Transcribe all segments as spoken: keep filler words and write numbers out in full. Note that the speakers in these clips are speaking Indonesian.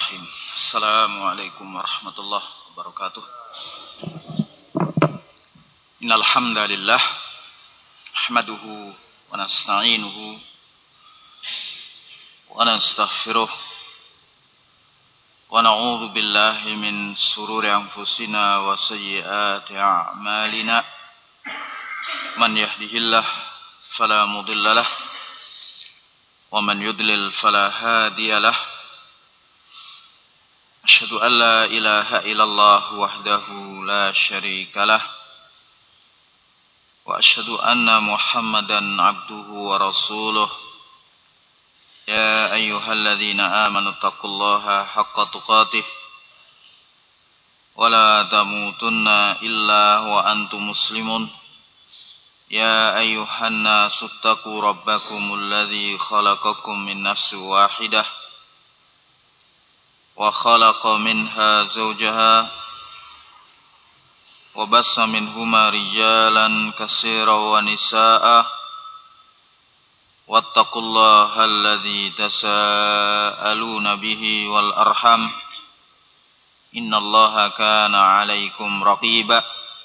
Assalamualaikum warahmatullahi wabarakatuh. Innal hamdalillah nahmaduhu wa nasta'inuhu wa nastaghfiruh wa na'udzu billahi min shururi anfusina wa sayyiati a'malina. Man yahdihillahu fala mudhillalah wa man yudlil fala hadiyalah. Asyhadu an la ilaha illallah wahdahu la syarikalah wa asyhadu anna Muhammadan abduhu wa rasuluh. Ya ayyuhalladzina amanu taqullaha haqqa tuqatih wa la tamutunna illa wa antum muslimun. Ya ayyuhan nasu taqu rabbakumul ladzi khalaqakum min nafsin wahidah wa khalaqa minha zawjaha wa bassa minhuma rijalan katsiran wa nisaa'a wattaqullaha alladzi tasaaluna bihi wal arham innallaha kana 'alaikum raqiba.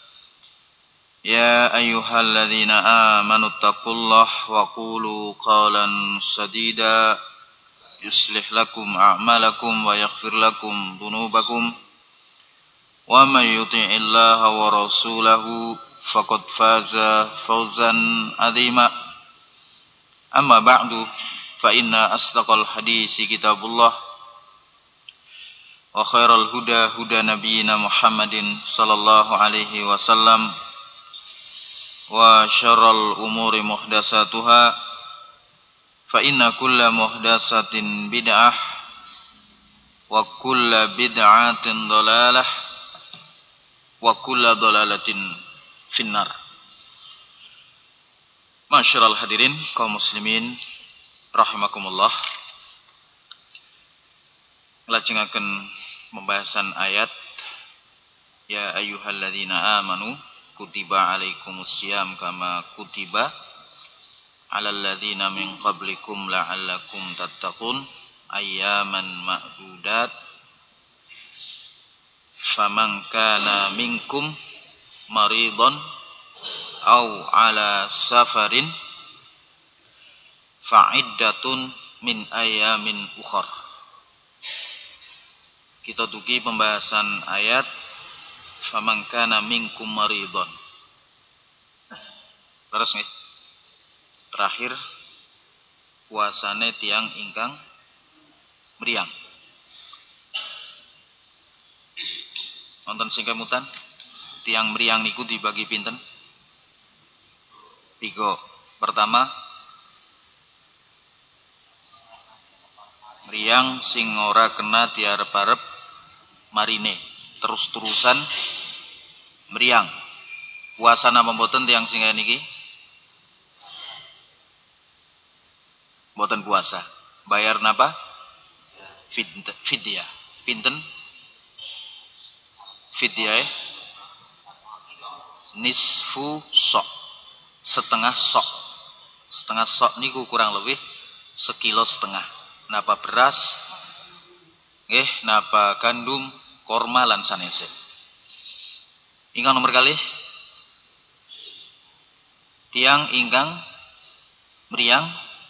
Ya ayyuhalladzina amanu taqullaha wa qulu qawlan sadida yuslih lakum a'malakum wa yaghfir lakum dhunubakum wa may yuti'illaha wa rasulahu faqad faza fawzan 'azima. Amma ba'du fa inna asdaqal hadisi kitabullah wa khairal huda huda nabiyyina Muhammadin sallallahu alaihi wasallam wa syarral umuri muhdatsatuha fa inna kulla muhdatsatin bid'ah wa kulla bid'atin dhalalah wa kulla dhalalatin finnar. Masyarul hadirin kaum muslimin rahimakumullah. Nglajengaken pembahasan ayat ya ayyuhalladzina amanu kutiba alaikumusiyam kama kutiba alal ladzina min qablikum la'allakum tattaqun ayyaman ma'dudat faman kana minkum maridun aw ala safarin fa'iddatun min ayyamin ukhar. Kita tuki pembahasan ayat faman kana minkum maridun. Terus nggih? Terakhir puasane tiang ingkang meriang. Nonton sing kemutan tiang meriang niku dibagi pinten? Tiga. Pertama meriang sing ora kena diarep-arep marine, terus-terusan meriang. Puasa napa mboten tiang sing niki? Mboten puasa. Bayar napa? Fidyah. Pinten? Fidyah nisfu sok. Setengah sok. Setengah sok niku kurang lebih sekilo setengah. Napa beras? Nggih, napa gandum, korma lan sanese. Ingkang nomor kali tiang ingkang meriang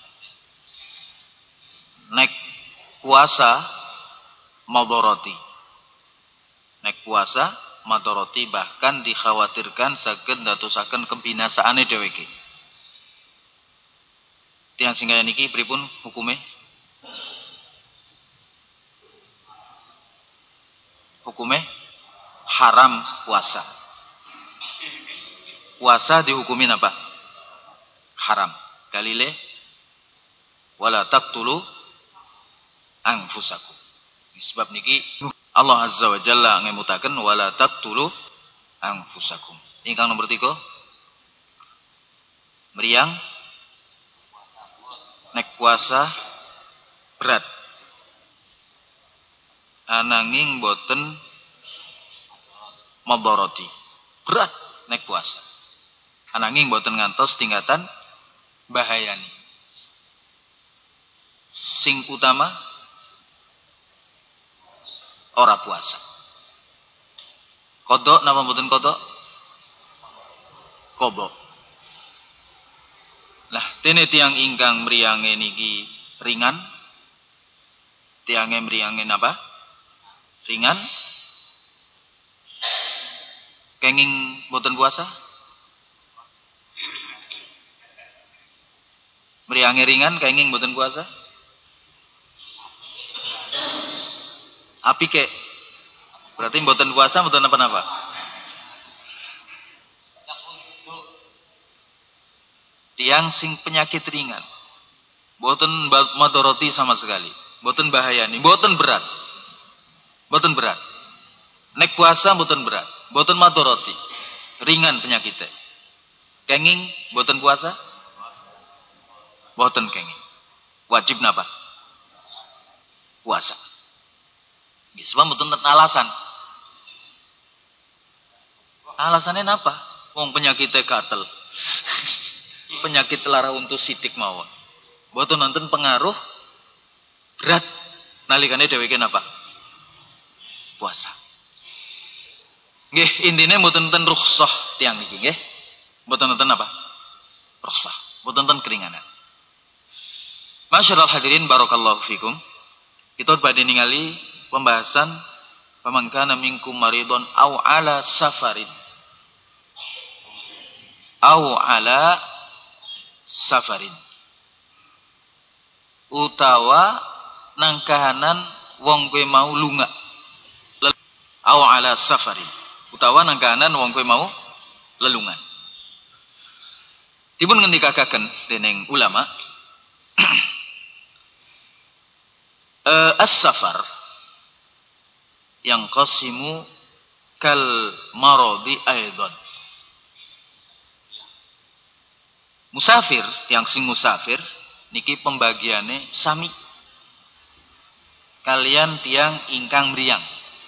nek puasa madharati. Nek puasa madharati bahkan dikhawatirkan saged ndadosaken kebinasaane dheweke. Tiyang sing kaya niki pripun hukume? Hukume haram puasa. Puasa dihukumin apa? Haram. Dalile wala taqtulu anfusakum. Sebab niki Allah Azza wa Jalla ngemutaken wala taqtulu anfusakum. Ingkang nomor tiga meriang nek puasa berat ananging boten madharati. Berat nek puasa ananging boten ngantos tingkatan bahayani. Sing utama ora puasa. Kodok napa mboten kodok? Kodok. Lah dene tiang ingkang mriyange niki ringan. Tiange mriyange napa? Ringan. Kenging mboten puasa? Mriyange ringan kenging mboten puasa? Apike. Berarti mboten puasa mboten napa-napa. Tiang sing penyakit ringan. Mboten madoroti sama sekali. Mboten bahayani, mboten berat. Mboten berat. Nek puasa mboten berat, mboten madoroti. Ringan penyakitnya. Kenging mboten puasa? Mboten kenging. Wajib napa? Puasa. Ya, sebab mboten alasan. Alasannya napa? Wong penyakitnya gatel. Penyakit lara untuk sidik mawon. Mboten nonton pengaruh berat nalikane dheweke napa? Puasa. Nggih, intine mboten nonton rukhsah tiyang niki nggih. Mboten nonton apa? Rukhsah. Mboten nonton keringanan. Masyaallah hadirin barakallahu fikum. Kita badhe ningali pembahasan pamangkana minkum maridon au ala safarin. Au ala safarin. Utawa nang kahanan wong kowe mau lunga. Au ala safarin. Utawa nang kahanan wong kowe mau lelungan. Dipun ngendikaken dening ulama uh, as-safar yang qasimu kal maradi aidan. Musafir, yang sing musafir niki pembagiane sami kalian tiang ingkang mriyang.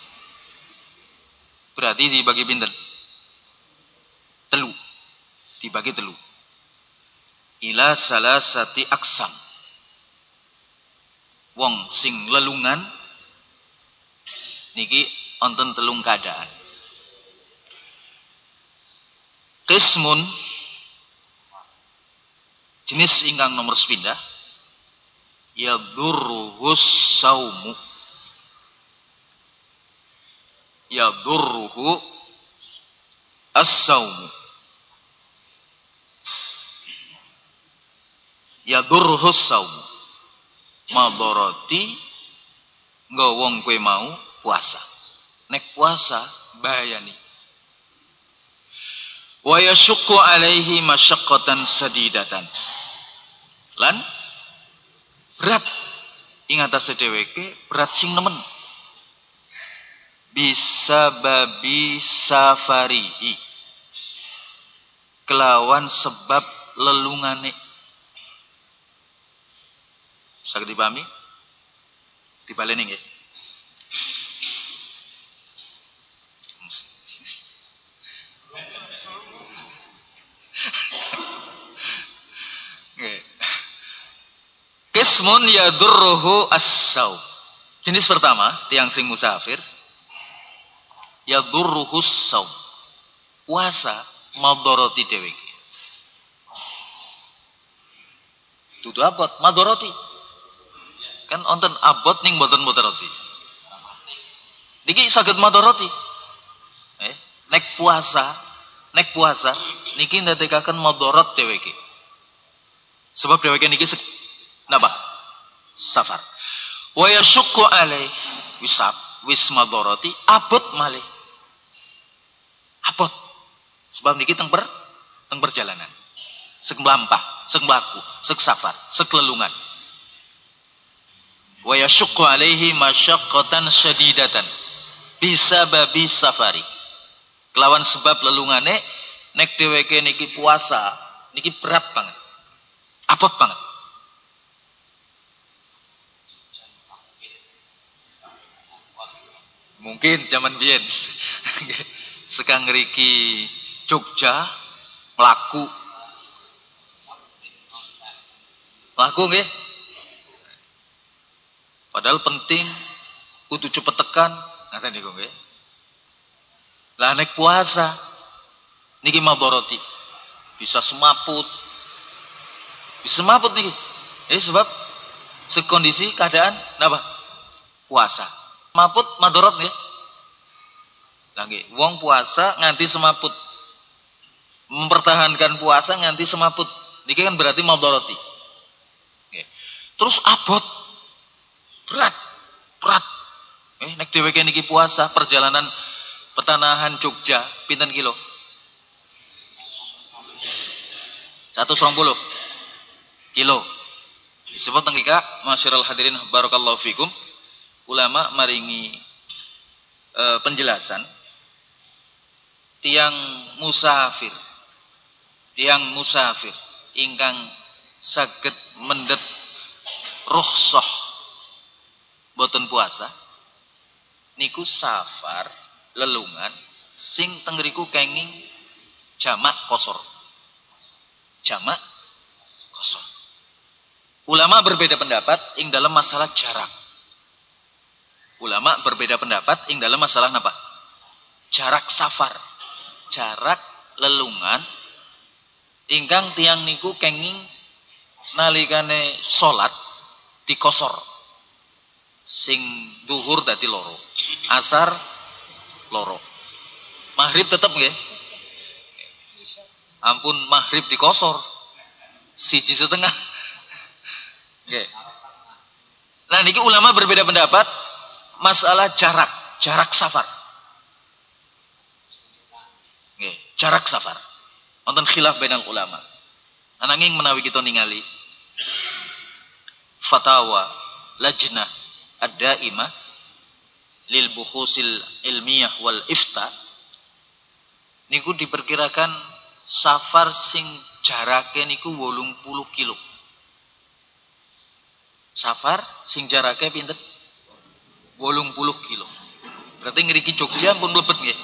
Berarti dibagi pinten? Telu. Dibagi telu. Ila salasati aksam. Wong sing lelungan niki wonten telung keadaan. Qismun jenis ingkang nomor sepindah yadurruhus saumu. Yadurruhu as-saumu. Yadurruhus saumu. Madoroti nggo wong kowe mau puasa. Nek puasa bahayani. Wa yashuqqu alaihi masyaqqatan sadidatan. Lan berat ing atase dheweke, berat sing nemen. Bisa babi safarihi. Kelawan sebab lelungane. Saged dipahami? Dibaleni nggih. Qismun yadurruhu as-saum. Jenis pertama, tiang sing musafir yadurruhu as-saum. Puasa madoroti dheweke. Dudu abot madoroti. Kan wonten abot ning mboten madoroti. Niki saged madoroti. Eh, nek puasa, nek puasa niki ndadekaken madorot dheweke. Sebab dheweke niki napa? Safar. Wa yashuqqu alai wisab wis madoroti abot malih. Abot. Sebab niki teng per teng perjalanan. Sek mlampah, sek mlaku, sek safar, sek lelungan. Wa yashuqqu alaihi masyaqqatan syadidatan bisa babi safari. Kelawan sebab lelungane nek dheweke niki puasa, niki berat banget. Abot banget. Mungkin zaman biyen sekang ngriki Jogja mlaku. Mlaku nggih. Padahal penting kudu cepet tekan, Ngaten niku nggih. Lah nek puasa niki madharati. Bisa semaput. Bisa semaput niki. Eh sebab sekondisi keadaan napa? Puasa. Semaput madharat nggih. Lah nggih, wong puasa nganti semaput. Mempertahankan puasa nganti semaput. Niki kan berarti madharati. Nggih. Terus abot. Berat. Berat. Eh nek dheweke niki puasa perjalanan Petanahan Jogja pinten kilo? seratus dua puluh kilo. Disebut tengika masyarul hadirin barakallahu fikum. Ulama maringi e, penjelasan tiang musafir. Tiang musafir ingkang saged mendhet rukhsah boten puasa niku safar lelungan sing tengriku kenging jamak kosor. Jamak kosor. Ulama berbeda pendapat ing dalam masalah jarak. Ulama berbeda pendapat ing dalam masalah napa? Jarak safar. Jarak lelungan ingkang tiang niku kenging nalikane salat dikosor. Sing duhur dadi loro. Asar loro. Maghrib tetep nggih. Ampun maghrib dikosor. Siji setengah. Nggih. Nah niki ulama berbeda pendapat masalah jarak, jarak safar. Nggih, jarak safar. Wonten khilaf bainal ulama. Ananging menawi kita ningali fatwa lajnah ad-daimah lil bukhusil ilmiyah wal ifta niku diperkirakan safar sing jarake niku wolung puluh kilo. Safar sing jarake pinten? wolung puluh kilo. Berarti ngriki Jogja pun mlebet nggih.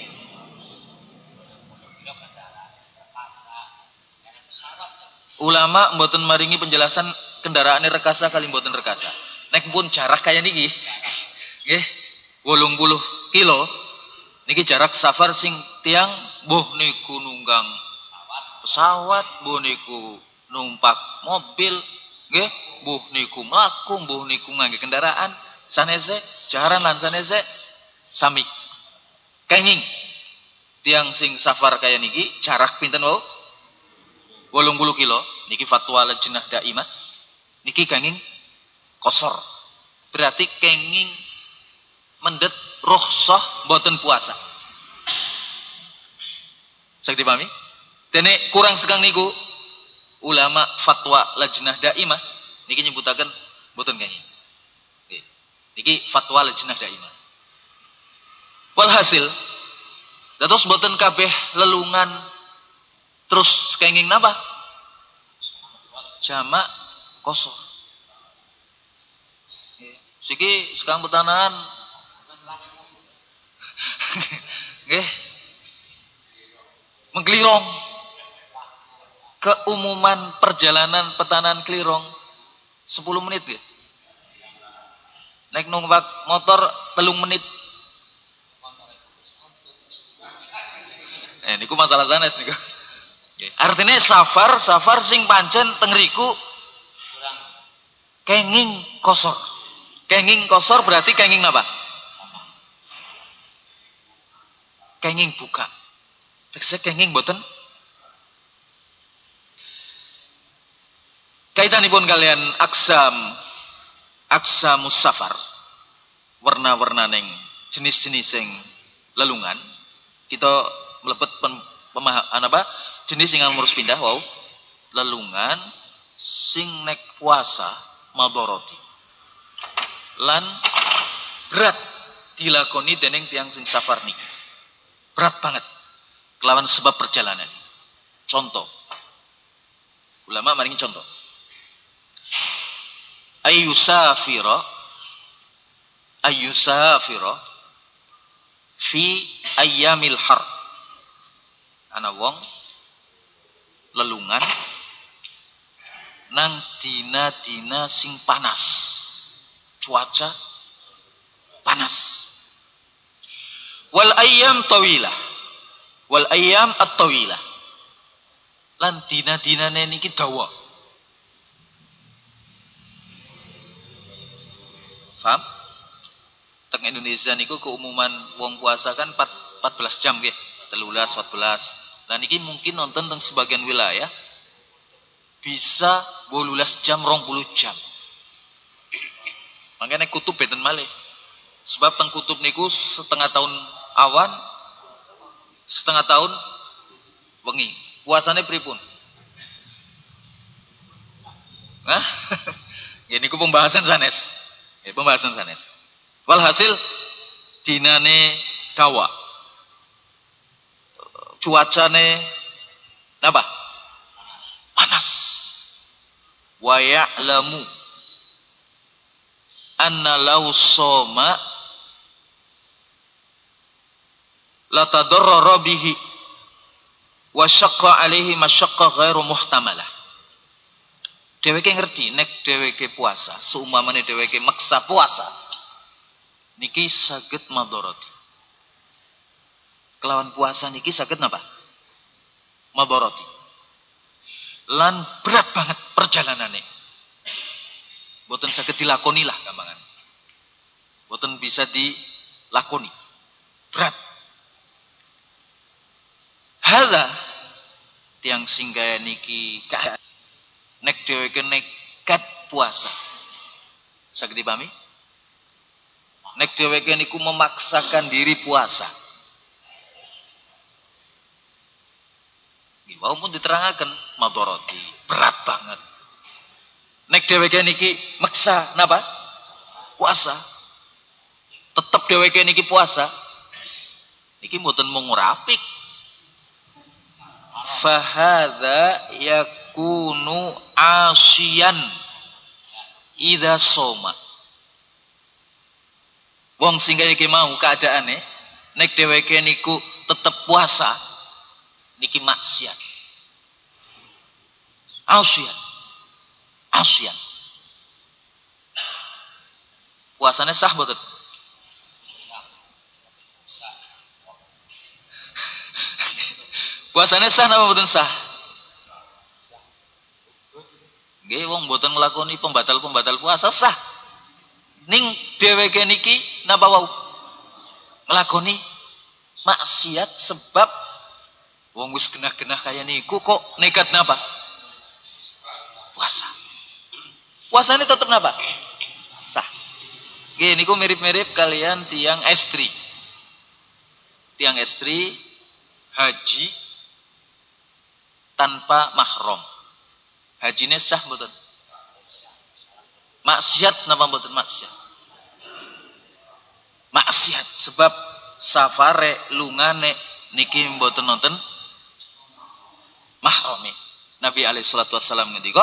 Ulama mboten maringi penjelasan kendaraane rekasa kali mboten rekasa. Nek pun jarak kaya niki nggih wolung puluh kilo niki jarak safar sing tiang mbuh niku nunggang pesawat, mbuh niku numpak mobil, nggih, mbuh niku mlaku, mbuh niku ngangge kendaraan, sanese jaran lan sanese sami. Kenging tiang sing safar kaya niki jarak pinten wau? wolung puluh kilo, niki fatwa lajnah daimah. Niki kenging kosor. Berarti kenging mendet rukhsah mboten puasa. Saged dipahami? Dene kurang sekang niku ulama fatwa lajnah daimah niki nyebutaken mboten kenging. Nggih. Niki fatwa lajnah daimah. Walhasil dados mboten kabeh lelungan terus kenging napa? Jamak kosor. Siki sekang petanahan nggih mengklirong. Keumuman perjalanan petanahan klirong sepuluh menit nggih. Naik numpak motor telung menit. Eh niku masalah sanes niku. Artinya safar safar sing pancen tengriku kenging kosor. Kenging kosor berarti kenging apa? Kenging buka. Tegese kenging boten. Kaitanipun kalian aksam aksamus safar. Warna-warna neng jenis-jenis sing lelungan. Kita mlebet pemahaman apa? Jenis sing ngurus pindah wow. Lelungan sing nek puasa madharati. Lan berat dilakoni dening tiang sing safar niki. Berat banget kelawan sebab perjalanan. Contoh. Ulama maringi contoh. Ayyusafira ayyusafira fi ayyamil har. Ana wong lelungan nang dina-dina sing panas. Cuaca panas. Wal ayyam tawilah. Wal ayyam at-tawilah. Lan dina-dinane niki dawa. Paham? Teng Indonesia niku keumuman wong puasa kan empat belas jam nggih. tiga belas, empat belas. Lah niki mungkin nonton teng sebagian wilayah bisa dua belas jam, dua puluh jam. Makanya kutub benten malih. Sebab teng kutub niku setengah tahun awan, setengah tahun wengi. Puasane pripun? Hah? Ya niku pembahasan sanes. Ya pembahasan sanes. Walhasil dinane dawa. Cuacane napa? Panas. Wa ya'lamu anna law soma la tadarrara bihi wa syaqqa alaihi masyaqqa ghairu muhtamalah. Dheweke ngerti nek dheweke puasa, seumpamane dheweke maksa puasa niki saged madharati. Kelawan puasa niki saged napa? Madharati. Lan berat banget perjalanannya. Boten saged dilakoni lah gampangan. Boten bisa dilakoni. Berat. Hadza tiang singgaya niki nek dheweke nekat puasa. Saged dipahami? Nek dheweke niku memaksakan diri puasa. Nggih, wau pun diterangaken madharati, berat banget. Nek dheweke niki meksa napa? Puasa. Tetep dheweke niki puasa. Niki mboten mung rapik. Fahadza yakunu asyian idza soma. Wong sing kaya iki mau keadaane nek dheweke niku tetep puasa niki maksiat. Asyian. Asyian. Puasane sah mboten? Puasane sah napa mboten sah? Nggih wong mboten nglakoni pembatal-pembatal puasa sah. Ning dheweke niki napa wau? Nglakoni maksiat sebab wong wis genah-genah kaya niku kok nekat napa? Puasa. Puasane tetep napa? Sah. Nggih niku mirip-mirip kalian tiang estri. Tiang estri haji tanpa mahram. Hajine sah mboten? Maksiat napa mboten maksiat? Maksiat sebab safare lungane niki mboten nonton mahrame. Nabi alaihi salatu wasallam ngendika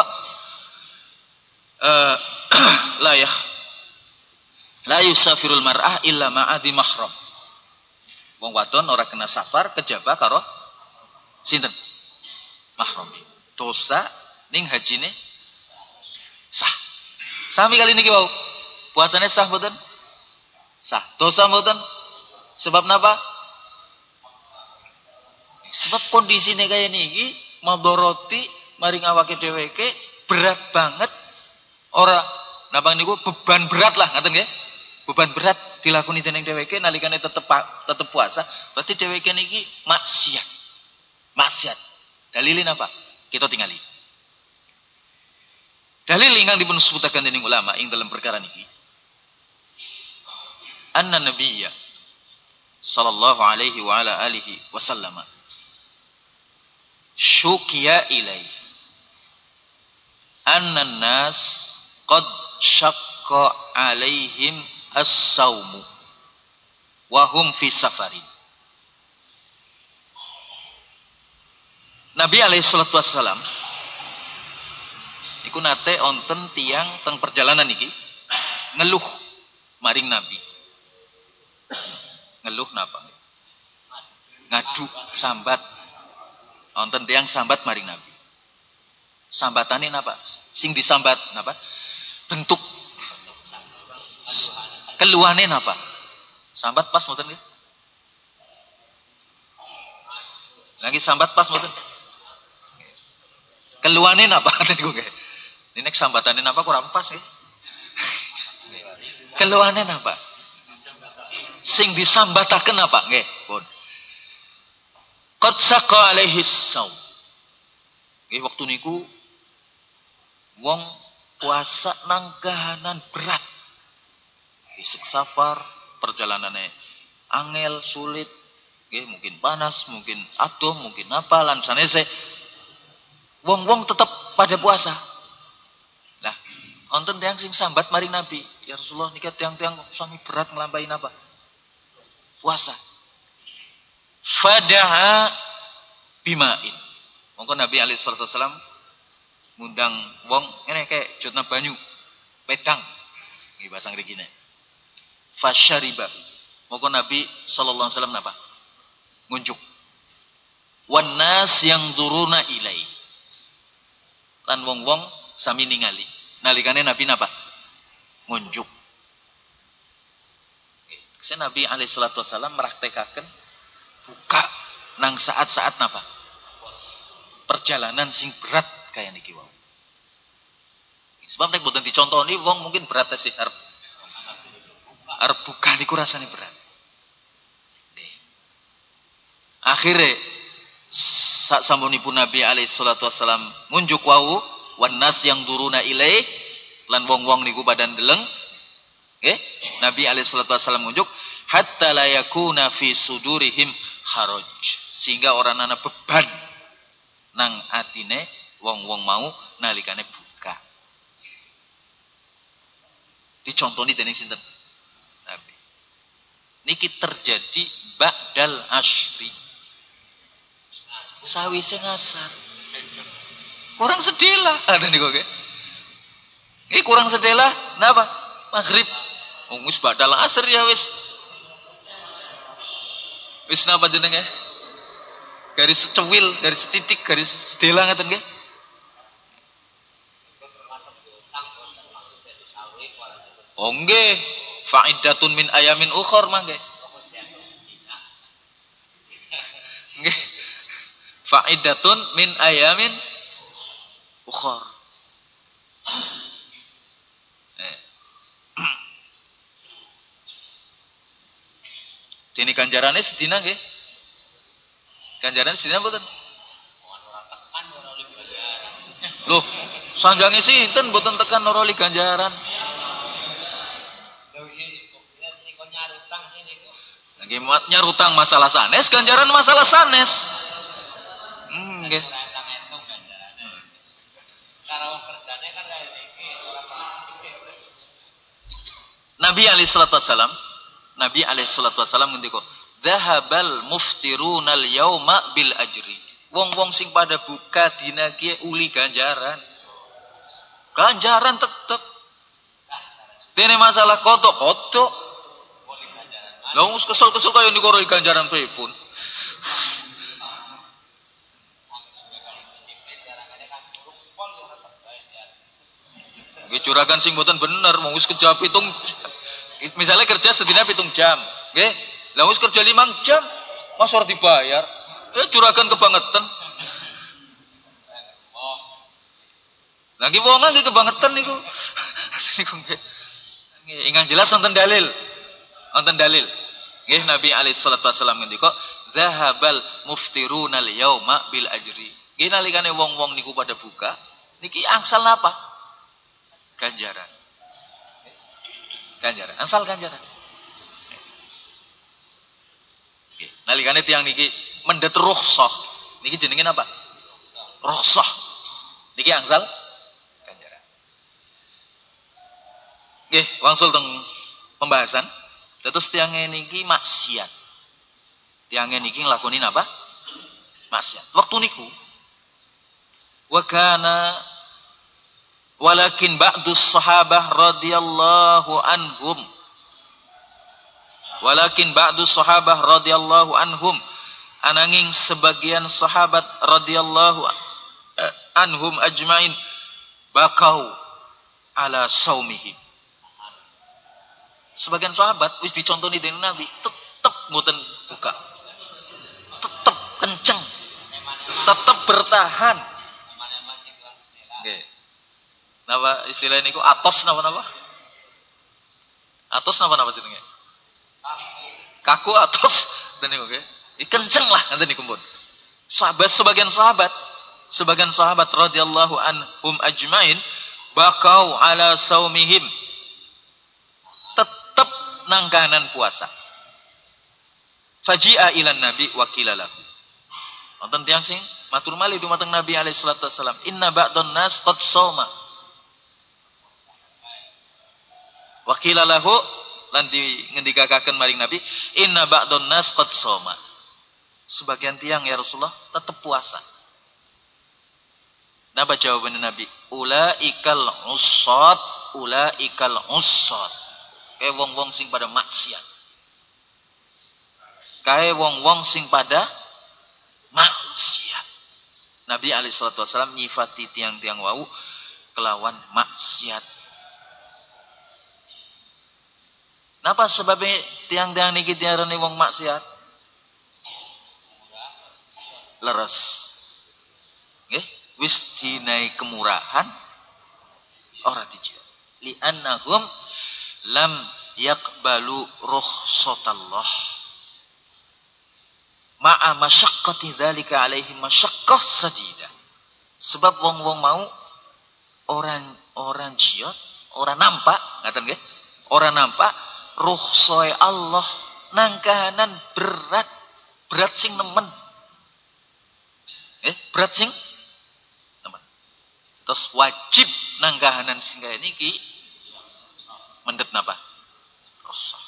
eh la yah la yusafirul mar'ah illa ma'adi mahram. Wong wadon ora kena safar kejaba karo sinten? Mahrame. Dosa ning hajine sah. Sami kali niki wau. Puasane sah mboten? Sah. Dosa mboten? Sebab napa? Sebab kondisine kaya niki madharati maring awake dheweke berat banget. Ora napa niku beban berat lah ngaten nggih. Beban berat dilakoni dening dheweke nalikane tetep tetep puasa, berarti dheweke niki maksiat. Maksiat. Dalilin apa? Kita tingali. Dalil ingkang dipun sebutaken dening ulama ing dalam perkara niki. Anna nabiyya sallallahu alaihi wa ala alihi wasallam syukiya ilaihi anna an-nas qad syaqqa alaihim as-saumu wa hum fi safarin. Nabi alaihi salatu wassalam iku nate onten tiang teng perjalanan iki ngeluh maring Nabi. Ngeluh napa? Ngadu sambat. Onten tiang sambat maring Nabi. Sambatane napa? Sing disambat napa? Bentuk keluhane napa? Sambat pas mboten nggih? Lagi sambat pas mboten. Keluanin apa tadi gue? Ini sambatanin apa kurang pas ya? Keluanin apa? Sing disambataken apa? Nggih, pun. Qad saqa alaihi saum. Nggih waktu niku wong puasa nang kahanan berat. Isuk safar, perjalanannya angel, sulit, nggih mungkin panas, mungkin adoh, mungkin apa lan sanese. Wong-wong tetap pada puasa. Nah, wonten tiyang sing sambat maring Nabi, ya Rasulullah nika tiang-tiang sami berat nglampahi apa? Puasa. Fada'a bima'in. Monggo Nabi alaihi salatu wasallam ngundang wong ngene kayak jotna banyu, pedang. Nggih bahasa ngrikine. Fasyariba. Monggo Nabi sallallahu alaihi wasallam napa? Ngunjuk. Wan nas yang duruna ilai. Lan wong-wong sami ningali. Nalikane Nabi napa? Ngunjuk. Saya Nabi alaihi salatu wasallam meraktekaken buka nang saat-saat napa? Perjalanan sing berat kaya niki wau. Sebab nek boten dicontoni wong mungkin berat sih arep arep buka niku rasane berat. Akhire sak sampunipun Nabi alaihi salatu wasallam ngunjuk wau wan nas yang duruna ilaih lan wong-wong niku badan deleng. Nggih, Nabi alaihi salatu wasallam ngunjuk hatta la yakuna fi sudurihim haraj, sehingga orang ana beban nang atine wong-wong mau nalikane buka. Dicontoni dening sinten? Nabi. Niki terjadi ba'dal asyri. Sawise ngasar. Kurang sedela, ada niku nggih. Iki kurang sedela napa? Maghrib. Wong wis ba'dal asr ya wis. Wis napa jenenge? Garis secewil, garis setitik, garis sedela ngaten nggih. Oh nggih, fa'idatun min ayamin ukhor mangke. Nggih. Fa'idatun min ayamin ukhor. Eh. Dene ganjarane sedina nggih. Ganjaran sedina mboten? Loh, sanjange sinten mboten tekan ora li ganjaran. Nggih nyarutang masalah sanes, ganjaran masalah sanes. Hmm, nggih. Nabi alaihi salatu wasallam, Nabi alaihi salatu wasallam ngendika, "Dhahabal muftirunal yauma bil ajri." Wong-wong sing pada buka dina ki uli ganjaran. Ganjaran tetep. Dene masalah kodok-kodok. Lah wong kesel-kesel kaya niku ora ganjaran pripun. Nggih juragan sing mboten bener, wong wis kerja pitung misalnya kerja sedina pitung jam, nggih. Lah wis kerja limang jam, mas ora dibayar. Eh juragan kebangetan. Lagi wong nggih kebangetan niku. Niku nggih. Nggih, ingkang jelas wonten dalil. Wonten dalil. Nggih Nabi alaihi salatu wasallam ngendika, "Dzahabal muftirunal yauma bil ajri." Nggih nalikane wong-wong niku pada buka, niki angsal napa? Ganjaran. Ganjaran, asal ganjaran. Nggih, nalikane tiyang niki mendet rukhsah. Niki jenenge napa? Rukhsah. Niki angsal ganjaran. Nggih, wangsul teng pembahasan. Terus tiyang niki maksiat. Tiyang niki nglakoni napa? Maksiat. Waktu niku wa kana walakin ba'dus sahabah radhiyallahu anhum walakin ba'dus sahabah radhiyallahu anhum ananging sebagian sahabat radhiyallahu anhum ajmain bakau ala saumihim. Sebagian sahabat wis dicontoni dening Nabi tetep mboten buka, tetep kenceng tetap bertahan. Nggih. Napa istilah niku atos napa-napa? Atos napa-napa jenenge? Kaku atos dan niku nggih. Kenceng lah ngeten niku pun. Sahabat sebagian sahabat, sebagian sahabat radhiyallahu anhum ajmain bakau ala saumihim. Tetap nangkanan puasa. Faji'a ilan nabi wa qilalahu. Wonten tiyang sing matur malih dumateng Nabi alaihi salatu wasallam, "Inna ba'dhan nas qad shauma." Wa qilalahu lan di ngendikaken maring Nabi, "Inna ba'dhan nas qad shauma." Sebagian tiang ya Rasulullah tetap puasa. Napa jawabannya Nabi? Ulaikal ussat, ulaikal ussat. Kae wong-wong sing pada maksiat. Kae wong-wong sing pada maksiat. Nabi alaihi salatu wasallam nyifati tiang-tiang wau kelawan maksiat. Napa sebabnya tiang-tiang niki diarani wong maksiat? Leres. Nggih, wis dinai kemurahan ora dijawab. Li annahum lam yaqbalu rukhsatallah. Ma'a masyaqqati dzalika alaihim masyaqqah sadida. Sebab wong-wong mau orang orang jiot, orang nampak, ngaten nggih? Orang nampak rukhsae Allah nangkanan berat, berat sing nemen. Eh, berat sing nemen. Terus wajib nangkahanan sing kaya niki mendhet napa? Rukhsah.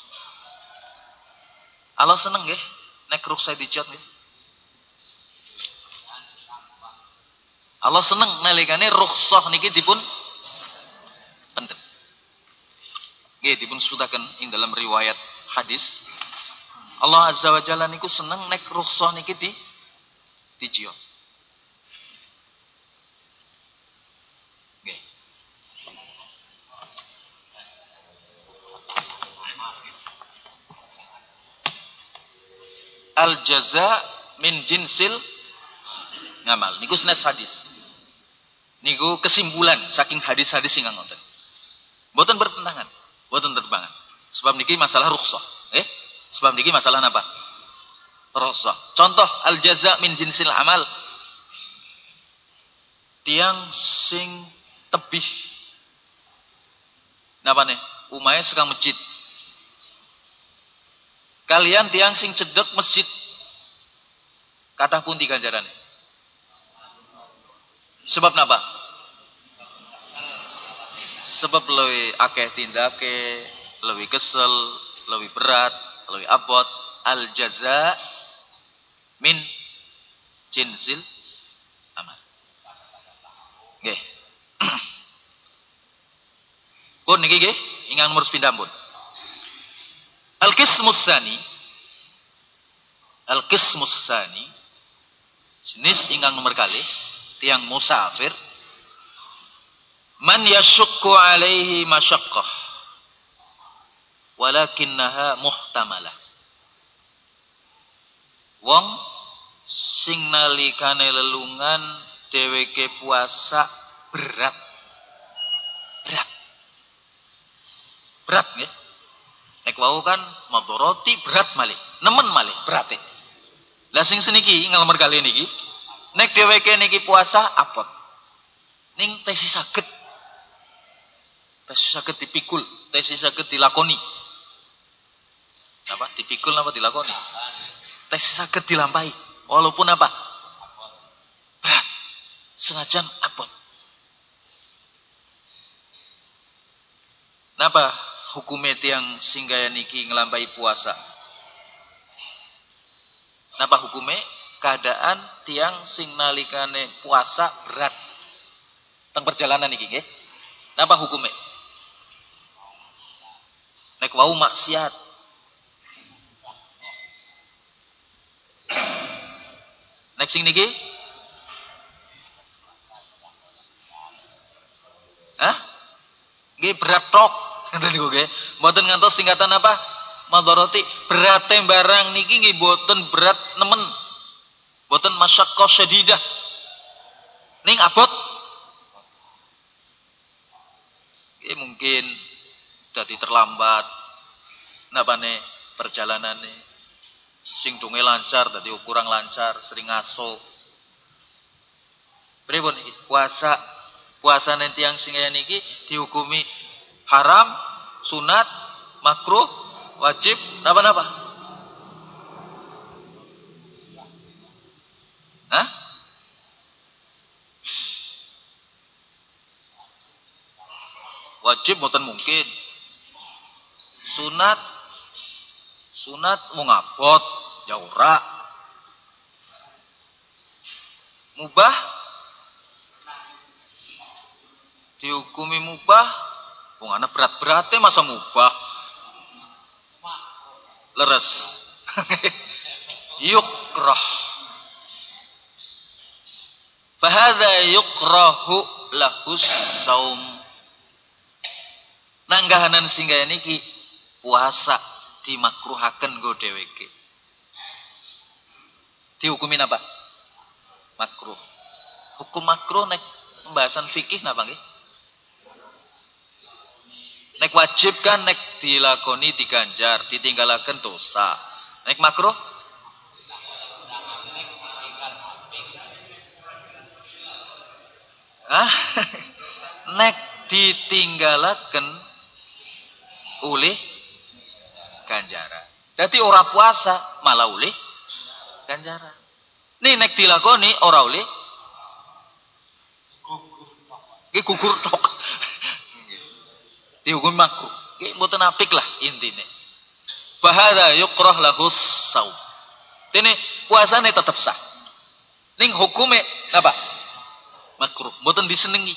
Allah seneng nggih nek rukhsah dijot nggih. Allah seneng nalikane rukhsah niki dipun pendhet. Nggih dipun sebutaken ing dalam riwayat hadis. Allah Azza wa Jalla niku seneng nek rukhsah niki di dijot. Nggih. Al jaza min jinsil ngamal. Niku sanes hadis. Niku kesimpulan saking hadis-hadis sing ngoten. Mboten bertentangan, mboten terbangan. Sebab niki masalah rukhsah, eh? Sebab niki masalah napa? Rukhsah. Contoh al jaza min jinsil amal. Tiang sing tebih. Napa nih? Umahe sekang masjid. Kalian tiang sing cedek masjid. Kathah pundi ganjarane? Sebab napa? Sebab lebih akeh tindake, lebih kesel, lebih berat, lebih abot. Al jaza min jinsil amal. Nggih. Pun niki nggih, ingkang nomor sepindhah pun. Al-qismus tsani. Al-qismus tsani. Jenis ingkang nomor kalih tiang musafir. Man yashukku alaihi masyaqqah walakinnaha muhtamalah. Wong sing nalikane lelungan dheweke puasa berat. Berat. Berat nggih. Nek wau kan madharati berat malih, nemen malih berate. Lah sing seniki ngalemar kali niki, nek dheweke niki puasa apot. Ning tesi saged. Tesi saged dipikul, tesi saged dilakoni. Apa? Dipikul apa dilakoni? Tesi saged dilampahi. Walaupun apa? Berat. Senajan apot. Napa hukume tiang singgaya niki ngelampahi puasa? Napa hukume? Keadaan tiang sing nalikane puasa berat. Teng perjalanan niki nggih. Napa hukume? Nek wau maksiat. Nek sing niki? Hah? Nggih berat tok. Ngoten niku nggih. Mboten ngantos tingkatan apa? Madharati. Berate barang niki nggih mboten berat nemen. Boten masyaqqah syadidah. Ning abot. Iki mungkin dadi terlambat napane perjalanane. Sing dunge lancar dadi kurang lancar, sering ngaso. Pripun iki? Puasa puasane tiyang sing kaya niki dihukumi haram, sunat, makruh, wajib, napa-napa? Hah? Wajib mboten mungkin. Sunat sunat mau ngabot ya ora. Mubah dihukumi mubah, wong ana berat-berate masa mubah. Leres. Yukrah. Fahadha yukrahu lahus saum. Nanggahanan singgah niki puasa dimakruhaken go dheweke. Dihukumin apa? Makruh. Hukum makruh nek pembahasan fikih napa nggih? Nek wajib kan nek dilakoni diganjar, ditinggalaken dosa. Nek makruh ah nek ditinggalaken oleh ganjaran. Dadi ora puasa malah oleh ganjaran. Nih nek dilakoni ora oleh iki gugur tok. Dihukum makruh. Iki mboten apik lah intine. Bahada yukrah lahus saum. Dene puasane tetep sah. Ning hukume napa? Makruh, mboten disenengi.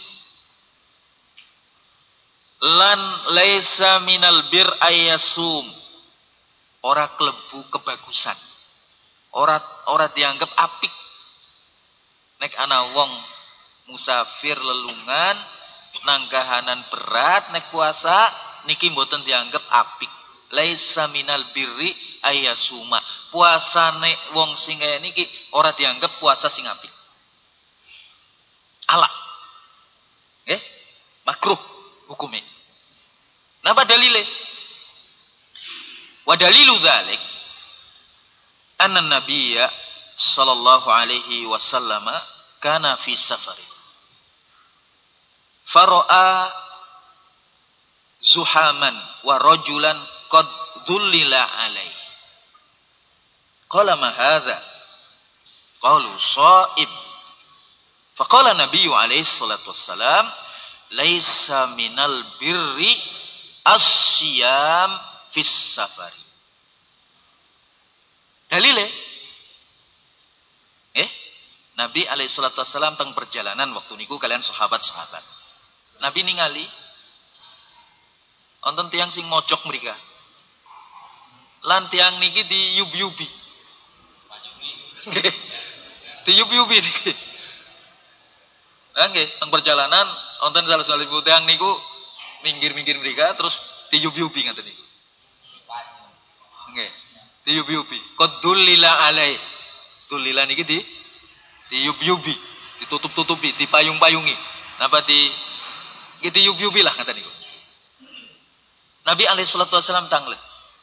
Lan laisa minal bir ayyasum. Ora klebu kebagusan. Ora ora dianggap apik. Nek ana wong musafir lelungan nanggahanan berat nek puasa niki mboten dianggap apik. Laisa minal birri ayyasuma. Puasane wong sing kaya niki ora dianggap puasa sing apik. Ala. Eh? Makruh hukume. Napa dalile? Wa dalilu dzalik anna nabiyya sallallahu alaihi wasallam kana fi safarin. Fara'a zuhaman wa rajulan qad dhullila alaihi. Qala ma hadha? Qalu sha'ib. Faqala Nabiyyu alaihi salatu wassalam, laisa minal birri as-siyam fis safari. Dalile? Eh, Nabi alaihi salatu wassalam teng perjalanan waktu niku kalian sahabat-sahabat. Nabi ningali wonten tiyang sing mojok mrika. Lan tiyang niki diyub-yubi. Diyub-yubi niki. Lah nggih, teng perjalanan wonten salah salipun tiyang niku minggir-minggir mrika terus diyub-yubi ngaten niku. Nggih, diyub-yubi. Qadullila alai. Dulila niki di diyub-yubi, ditutup-tutupi, dipayung-payungi. Napa di iki diyub-yubi lah ngaten niku. Nabi alaihi salatu wasallam tanglet.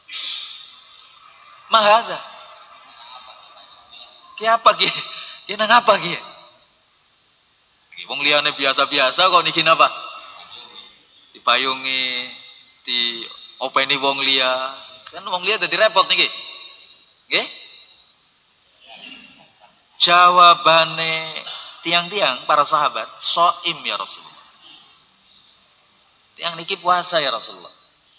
Mahadza. Ki apa ki? Ki nang apa ki? Ki wong liyane biasa-biasa kok niki napa? Dipayungi, di openi wong liya. Kan wong liya dadi repot niki. Nggih? Jawabane tiang-tiang para sahabat, shaim ya Rasulullah. Tiang niki puasa ya Rasulullah.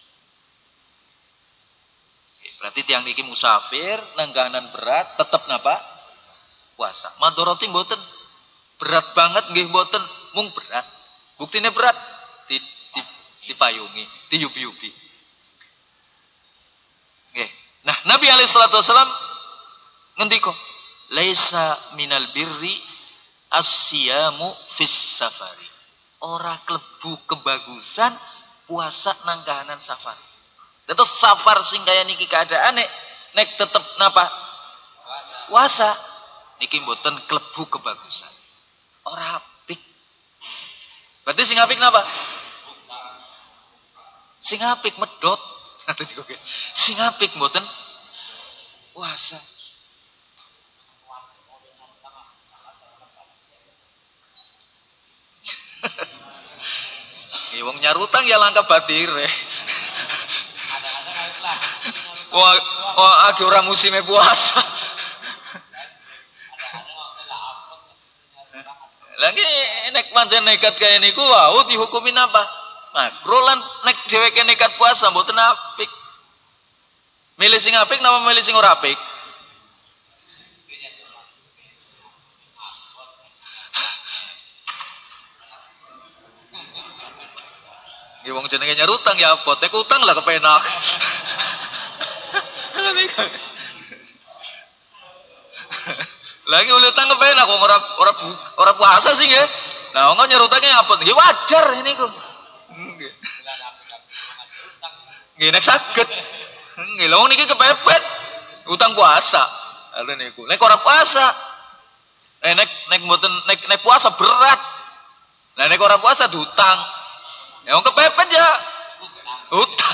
Berarti tiang niki musafir, nanggahanan berat, tetep napa? Puasa. Madharati mboten. Berat banget nggih mboten, mung berat. Buktine berat di, di, dipayungi, diyubi-yubi. Nggih. Nah, Nabi alaihi salatu wasallam ngendika, laisa minal birri as-siyamu fis safari. Ora klebu kebagusan puasa nang kahanan safar. Terus safar sing kaya niki keadaane nek tetep napa? Puasa. niki mboten klebu kebagusan. Ora apik. Berarti sing apik napa? Sing apik medhot. Sing apik mboten puasa. Ya wong nyarutang ya langka batire. Wah, wah age ora musime puasa. Lagi nek pancen nekat kaya niku wau dihukumin apa? Makro lan nek dheweke nekat puasa mboten apik. Milih sing apik napa milih sing ora apik? Ya wong jenenge nyarutang ya abot, nek utang lah kepenak. Lagi utang kepenak wong ora ora ora puasa sih nggih. Nah, wong nyarutange abot nggih wajar niku. Nggih. Nggih nek saged. Nggih lho niki kepepet utang puasa. Lha niku. Nek ora puasa eh nek nek mboten nek nek puasa berat. Lah nek ora puasa diutang. Ya wong kepepet ya utang.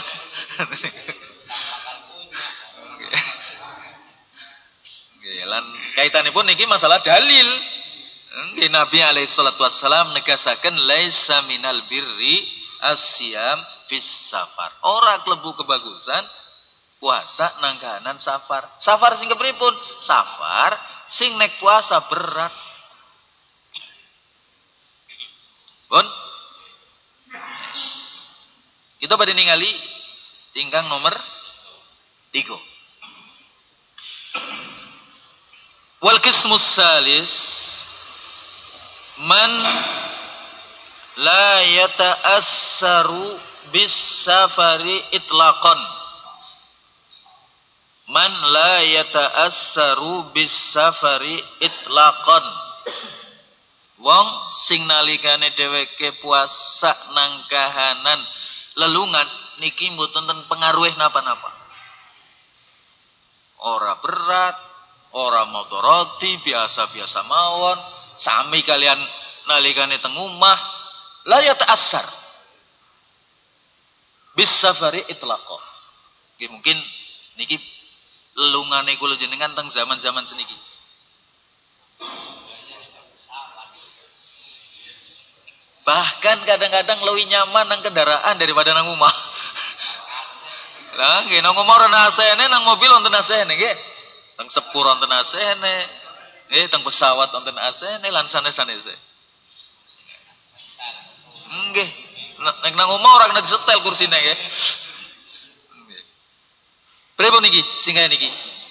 Nggih lan kaitanipun niki masalah dalil. Nggih Nabi alaihi salatu wassalam negasaken laisa minal birri asyam fis safar. Ora klebu kebagusan puasa nang kahanan safar. Safar sing kepripun? Safar sing nek puasa berat. Pun kita pada ningali ingkang nomor tiga. Wal qismus salis man la yata'assaru bis safari itlaqan. Man la yata'assaru bis safari itlaqan. Wong sing nalikane dheweke puasa nang kahanan lelungan niki mboten ten pengaruh napa-napa. Ora berat, ora mudharati, biasa-biasa mawon, sami kalian nalikane teng omah la ya ta'assar bis safari itlaqah. Nggih mungkin niki lelungane kula jenengan teng zaman-zaman seniki. Bahkan kadang-kadang lebih nyaman nang kendaraan daripada nang omah. Lah nggih nang omah ora ana A C-ne, nang mobil wonten A C-ne nggih. Teng sepur wonten A C-ne. Nggih teng pesawat wonten A C-ne lan sanes-sanese. Nggih. Nek nang omah ora kena disetel kursine nggih. Nggih. Pripun niki sing kaya niki?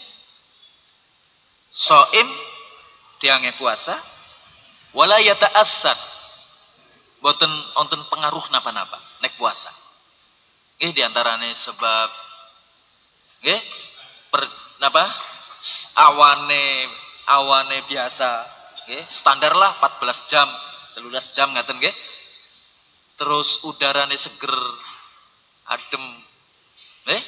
Shaim tiange puasa wala yata'assar boten wonten pengaruh napa-napa nek puasa. Nggih diantarane sebab nggih per napa awane awane biasa nggih standar lah empat belas jam, tiga belas jam ngaten nggih. Terus udarane seger adem nggih.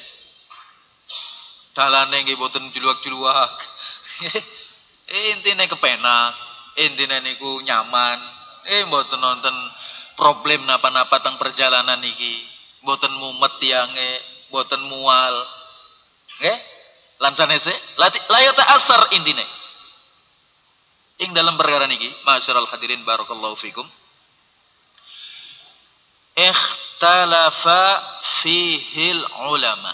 Dalane nggih boten juluak-juluak. Eh intine kepenak, intine niku nyaman. Eh mboten nonton problem napa-napa teng perjalanan iki. Mboten mumet tiange, mboten mual. Nggih? Lan sanese la ya ta'assar intine. Ing dalam perkara niki, masyarul hadirin barakallahu fikum. Ikhtalafa fihil ulama.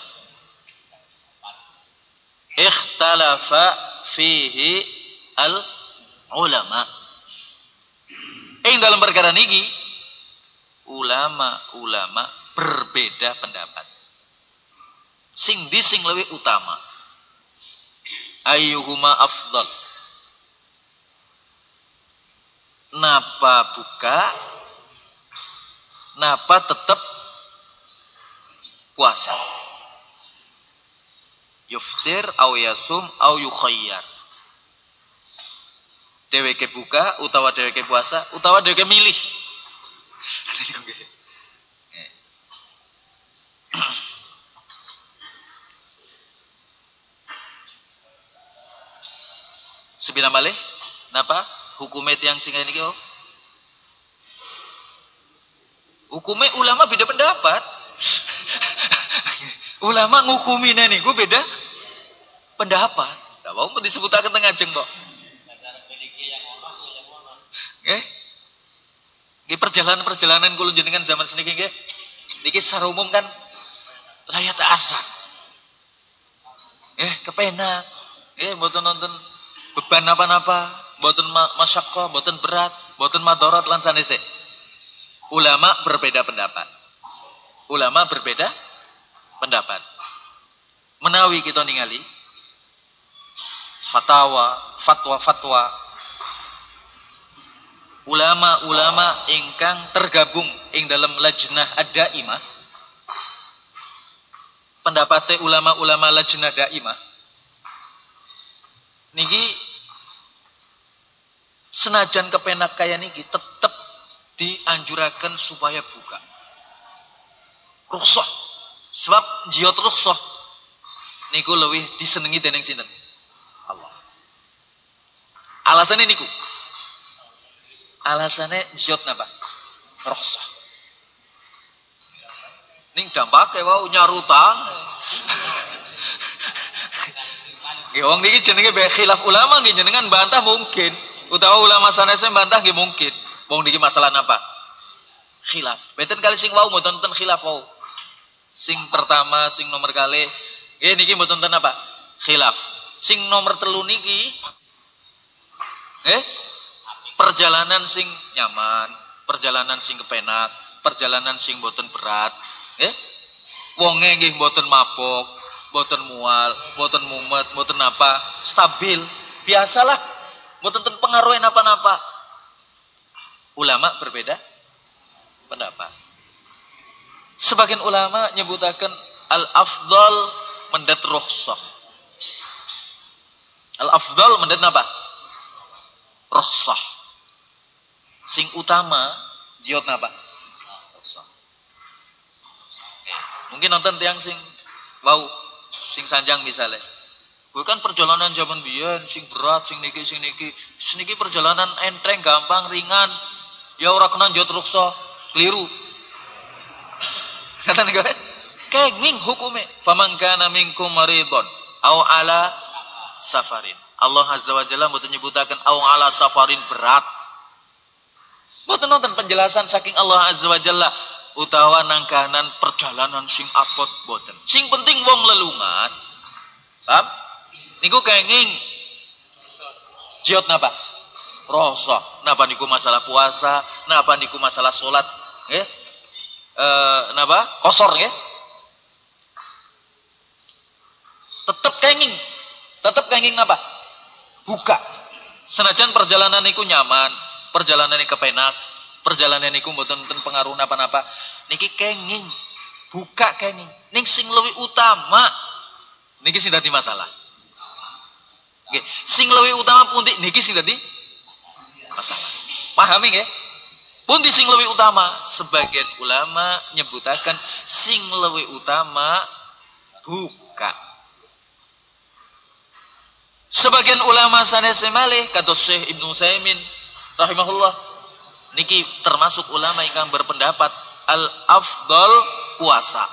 Ikhtalafa fihi al ulama. Ing dalam perkara niki ulama-ulama berbeda pendapat. Sing di sing lebih utama. Ayyuhuma afdal. Napa buka? Napa tetap puasa? Yuftir au yasum au yukhayyar. Dheweke buka utawa dheweke puasa utawa dheweke milih. Sepina malih napa hukume tiyang sing niki oh? Hukume ulama beda pendapat. Ulama ngukumi niku beda pendapat. Lah wau pun disebutaken teng ngajeng kok. Nggih. Nggih perjalanan-perjalanan kula jenengan zaman seniki nggih. Niki secara umum kan layat asa. Eh kepenak. Eh mboten nonton beban apa-apa, mboten masyaqah, mboten berat, mboten madarat lan sanese. Ulama berbeda pendapat. Ulama berbeda pendapat. Menawi kita ningali fatwa, fatwa-fatwa ulama-ulama ingkang tergabung ing dalam lajnah ad-daimah. Pendapatnya ulama-ulama lajnah daimah niki senajan kepenak kaya niki tetep dianjuraken supaya buka rukhsah. Sebab jiyot rukhsah niku lebih disenengi dening sinten? Allah. Alasannya niku. Alasannya jiyot napa? Rukhsah. Ning dampake wau nyarutang. Nggih wong niki jenenge khilaf ulama nggih jenengan bantah mungkin, utawa ulama sanese bantah nggih mungkin. Wong niki masalah napa? Khilaf. Beten kali sing wau mboten ten khilaf wau. Sing pertama sing nomor kali nggih niki mboten ten apa? Khilaf. Sing nomor telu niki eh perjalanan sing nyaman, perjalanan sing kepenak, perjalanan sing mboten berat, eh wonge nggih mboten mabok, mboten mual, mboten mumet, mboten apa, stabil, biasalah, mboten ten pengaruh napa-napa. Ulama berbeda pendapat. Sebagian ulama nyebutaken al-afdal mendet rukhsah. Al-afdal mendet napa? Rukhsah. Sing utama jiyot napa? Rukhsah. Mungkin nonton tiang sing wau sing sanjang misalnya. Gue kan perjalanan zaman biyen sing berat sing niki sing niki. Seniki perjalanan enteng gampang ringan. Ya ora kena jiyot rukhsah, keliru. Kata nih kenging hukume faman kana minkum maridon au ala safarin. Allah azza wa jalla mboten nyebutaken au ala safarin berat. Mboten nonton penjelasan saking Allah azza wa jalla utawa nangkanan perjalanan sing abot mboten. Sing penting wong lelungan. Paham? Niku kenging jihad napa? Rasa. Napa niku masalah puasa, napa niku masalah salat, nggih? Eh napa? Kosor nggih. Tetep kenging. Tetep kenging napa? Buka. Senajan perjalanan niku nyaman, perjalanan niku kepenak, perjalanan niku mboten ten pengaruh napa-napa. Niki kenging. Buka kenging. Ning sing luwih utama niki sing dadi masalah. Nggih, sing luwih utama pundi niki sing dadi masalah. Pahami nggih? Pundi sing luwih utama? Sebagian ulama nyebutaken sing luwih utama buka. Sebagian ulama sanese malih kados Syekh Ibnu Utsaimin rahimahullah niki termasuk ulama ingkang berpendapat al afdal puasa.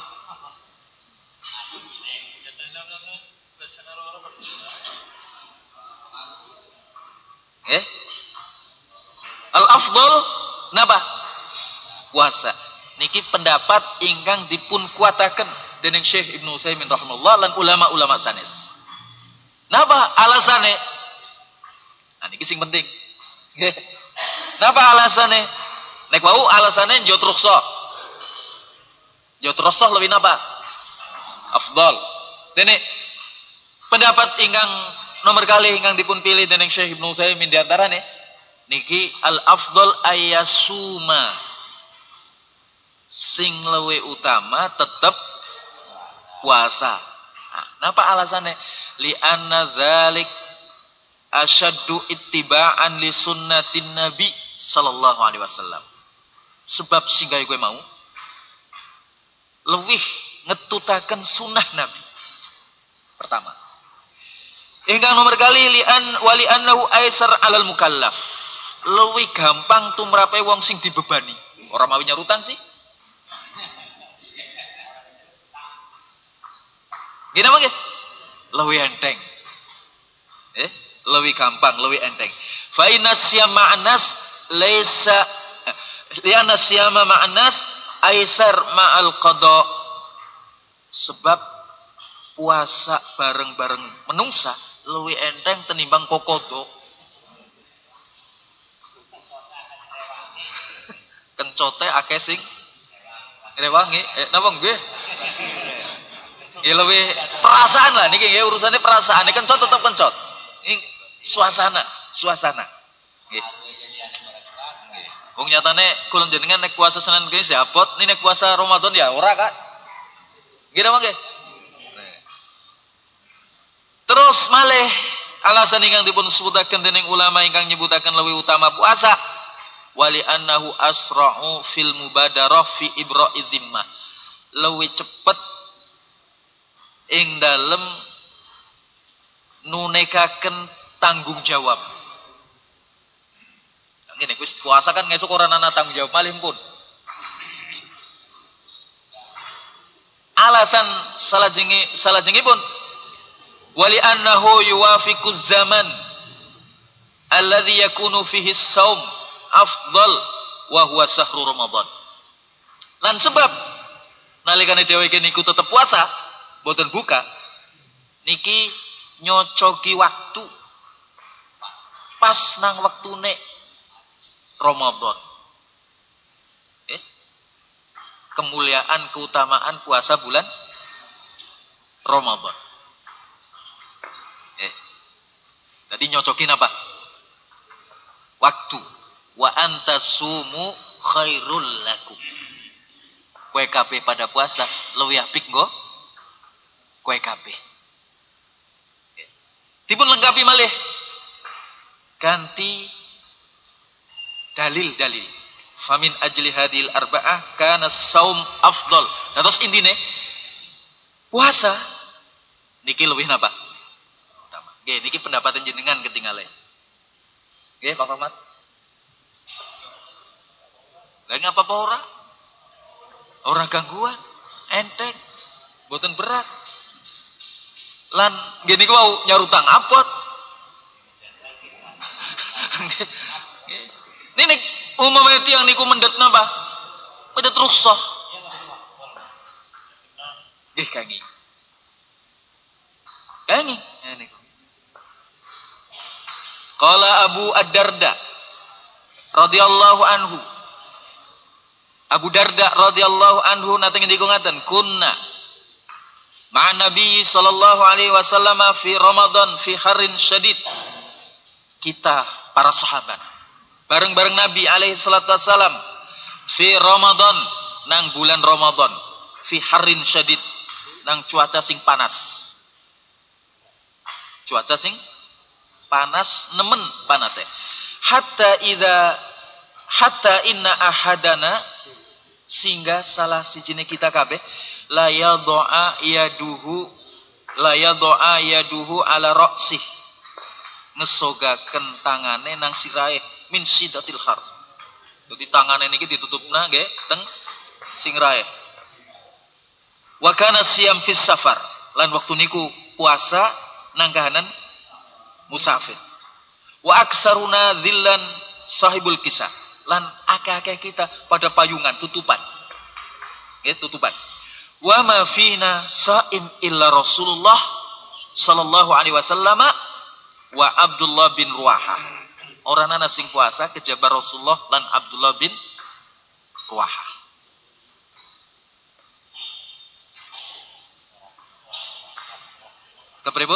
Eh? Al afdal napa? Puasa. Niki pendapat ingkang dipun kuataken dening Syekh Ibnu Utsaimin rahimahullah lan ulama-ulama sanes. Napa alasane? Nah niki sing penting. Napa alasane? Nek wau alasane njot rukhsah. Njot rukhsah lebih napa? Afdal. Dene pendapat ingkang nomor kali ingkang dipun pilih dening Syekh Ibnu Utsaimin di antarane niki al afdal ayasuma. Sing luwih utama tetep puasa. Nah, napa alasannya? Li anna dzalik asyaddu ittiba'an li sunnatin nabi sallallahu alaihi wasallam. Sebab singgahe kowe mau luwih ngetutaken sunnah nabi. Pertama, Ingkang nomor kali lian wali annahu aisar alal mukallaf. Luwih gampang tumrape wong sing dibebani. Ora mawi nyarutan sih. Gini apa nggih? Luwih enteng. Eh, luwih gampang, luwih enteng. Fa inna siyama ma'nas laisa lianna siyama ma'nas aisar ma'al qada. Sebab puasa bareng-bareng menungsa luwih enteng tenimbang kokodo. Kencote akeh sing rewangi. Eh napa nggih? Nggih luwih perasaan lah niki nggih urusane perasaan. Nek kencot tetep kencot. Ini suasana, suasana. Nggih. Wong nyatane kula jenengan nek puasa Senin kene si abot, ini nek puasa Ramadan ya ora, Kak. Nggih napa nggih? Terus malih alasan ingkang dipun sebutaken dening ulama ingkang nyebutaken luwih utama puasa wali annahu asra'u fil mubadarah fi ibra'i dhimmah. Luwih cepet ing dalem nunekaken tanggung jawab. Ngene wis puasa kan ngesuk ora ana tanggung jawab malih pun. Alasan salajenge salajengipun wali annahu yuwafiquz zaman alladhi yakunu fihi as-shaum afdal wa huwa sahru ramadan. Lan sebab nalikane dheweke niku tetep puasa mboten buka niki nyocoki waktu pas nang wektune Ramadan. Eh? Kemuliaan keutamaan puasa bulan Ramadan. Eh. Tadi nyocokin apa? Waktu. Wa antasumu khairul lakum. Kowe kabeh pada puasa luwih apik nggo? Kowe kabeh. Eh. Dipun lengkapi malih ganti dalil-dalil. Famin ajli hadil arba'ah kana saum afdal. Terus intine puasa niki luwih napa? Utama. Nggih, niki pendapatan jenengan ketinggalan. Nggih, Pak Rahmat. Lah ngapa apa ora? Ora gangguan, enteng, mboten berat. Lan nggih niku wau nyarutang apot. Ini nek umumnya tiang niku mendet napa? Mendet ruksah. Nggih kangi. Kangi ya niku. Qala Abu Ad-Darda radhiyallahu anhu. Abu Darda radhiyallahu anhu nate ngendika ngaten, kunna ma'an Nabi sallallahu alaihi wasallam fi Ramadan fi harrin syadid. Kita para sahabat bareng-bareng Nabi alaihi salatu wassalam fi Ramadan nang bulan Ramadan fi harrin syadid nang cuaca sing panas. Cuaca sing panas nemen panase. Hatta idza hatta inna ahadana sehingga salah sijine kita kabeh la yadha'a yaduhu la yadha'a yaduhu ala ra'sih ngesogaken tangane nang sirahe min sidatil har. Jadi tangane niki ditutupna nggih teng sirahe. Wa kana siyam fis safar. Lan waktu niku puasa nang kahanan musafir. Wa aksaruna dhillan sahibul kisah. Lan akeh-akeh kita pada payungan tutupan. Nggih, tutupan. Wa ma fina saim illa Rasulullah sallallahu alaihi wasallam wa Abdullah bin Ruwaha. Orang ana sing puasa kejaba Rasulullah lan Abdullah bin Ruwaha. Kepripun?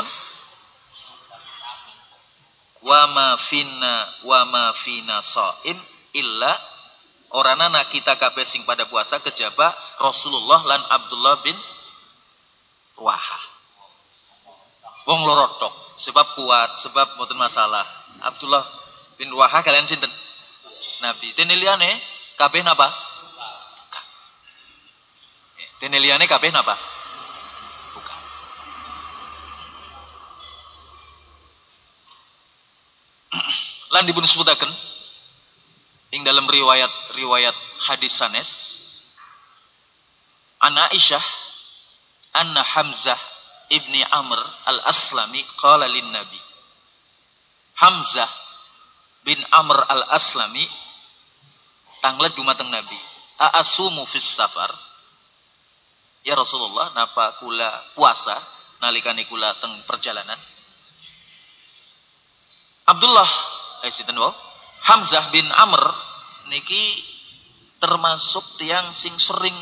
Wa ma finna wa ma fina shaim illa orana kita kabeh sing pada puasa kejaba Rasulullah lan Abdullah bin Ruwaha. Wong loro tok, sebab kuat, sebab mboten masalah. Abdullah bin Ruwaha kalian sinten? Nabi. Dene liyane kabeh napa? Dene liyane kabeh napa? Bukan. Lan dipun sebutaken ing dalam riwayat-riwayat hadis sanes an Aisyah anna Hamzah ibni Amr al-Aslami qala lin Nabi. Hamzah bin Amr al-Aslami tanglet dumateng Nabi, "A'asumu fis safar?" Ya Rasulullah, napa kula puasa nalikane kula teng perjalanan? Abdullah eh sinten wau? Hamzah bin Amr niki termasuk tiang sing sering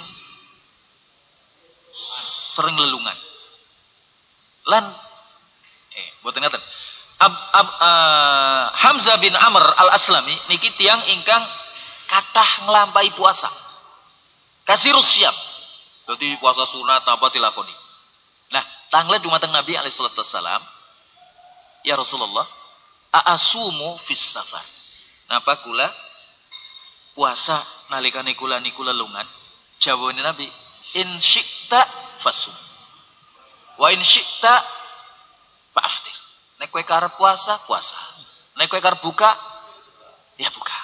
sering lelungan. Lan eh boten ngaten. Ab, ab, uh, Hamzah bin Amr al-Aslami niki tiang ingkang kathah nglampahi puasa. Kasirus siap. Dadi puasa sunat apa dilakoni. Nah, tanglet dumateng Nabi alaihi salatu wasallam, "Ya Rasulullah, a'asumu fis safar?" Napa kula puasa nalikane kula niku lelungan? Jawabane Nabi, "In syi'ta fasum. Wa in syi'ta fa'aftir." Nek kowe karep puasa, puasa. Nek kowe karep buka, ya buka.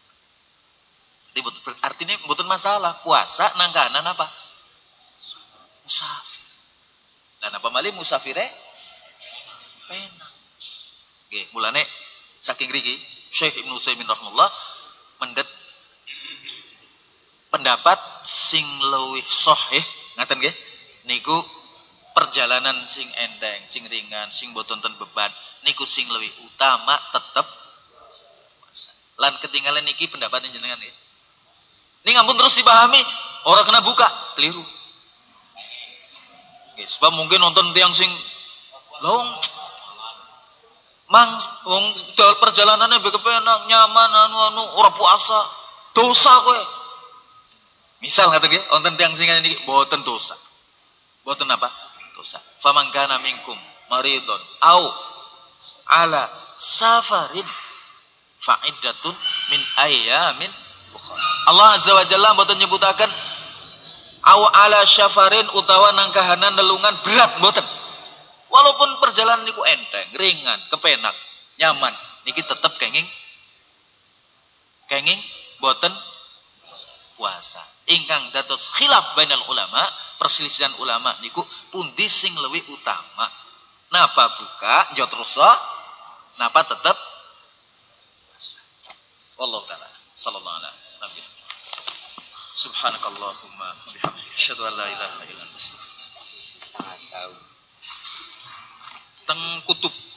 Artinya mboten masalah puasa nang kanan apa? Musafir. Dan apa malih musafire? Penak. Nggih, mulane saking riki Syekh Ibnu Utsaimin rahimahullah mendhet pendapat sing luwih sahih ngaten nggih niku perjalanan sing enteng, sing ringan, sing boten ten beban niku sing luwih utama tetep puasa. Lan ketinggalan niki pendapat jenengan nggih. Ini ngampun terus dipahami, orang kena buka, keliru. Nggih, sebab mungkin nonton tiang sing lawang mang wong perjalanannya bekepenak nyaman anu anu ora puasa dosa kowe misal ngaten nggih wonten tiyang sing niki boten dosa boten apa dosa faman kana minkum maridun au ala safarin fa'iddatun min ayyamin ukhra. Allah azza wa jalla boten nyebutaken au ala safarin utawa nang kahanan nelungan berat boten. Walaupun perjalanan niku enteng, ringan, kepenak, nyaman, niki tetep kenging kenging boten puasa. Ingkang dados khilaf bainal ulama, perselisihan ulama niku pundi sing luwih utama. Napa buka njot rasa, napa tetep puasa. Wallahu taala sallallahu alaihi wasallam. Subhanakallahumma wa bihamdika asyhadu an la ilaha illa anta astaghfiruka wa atubu ilaik. Teng kutub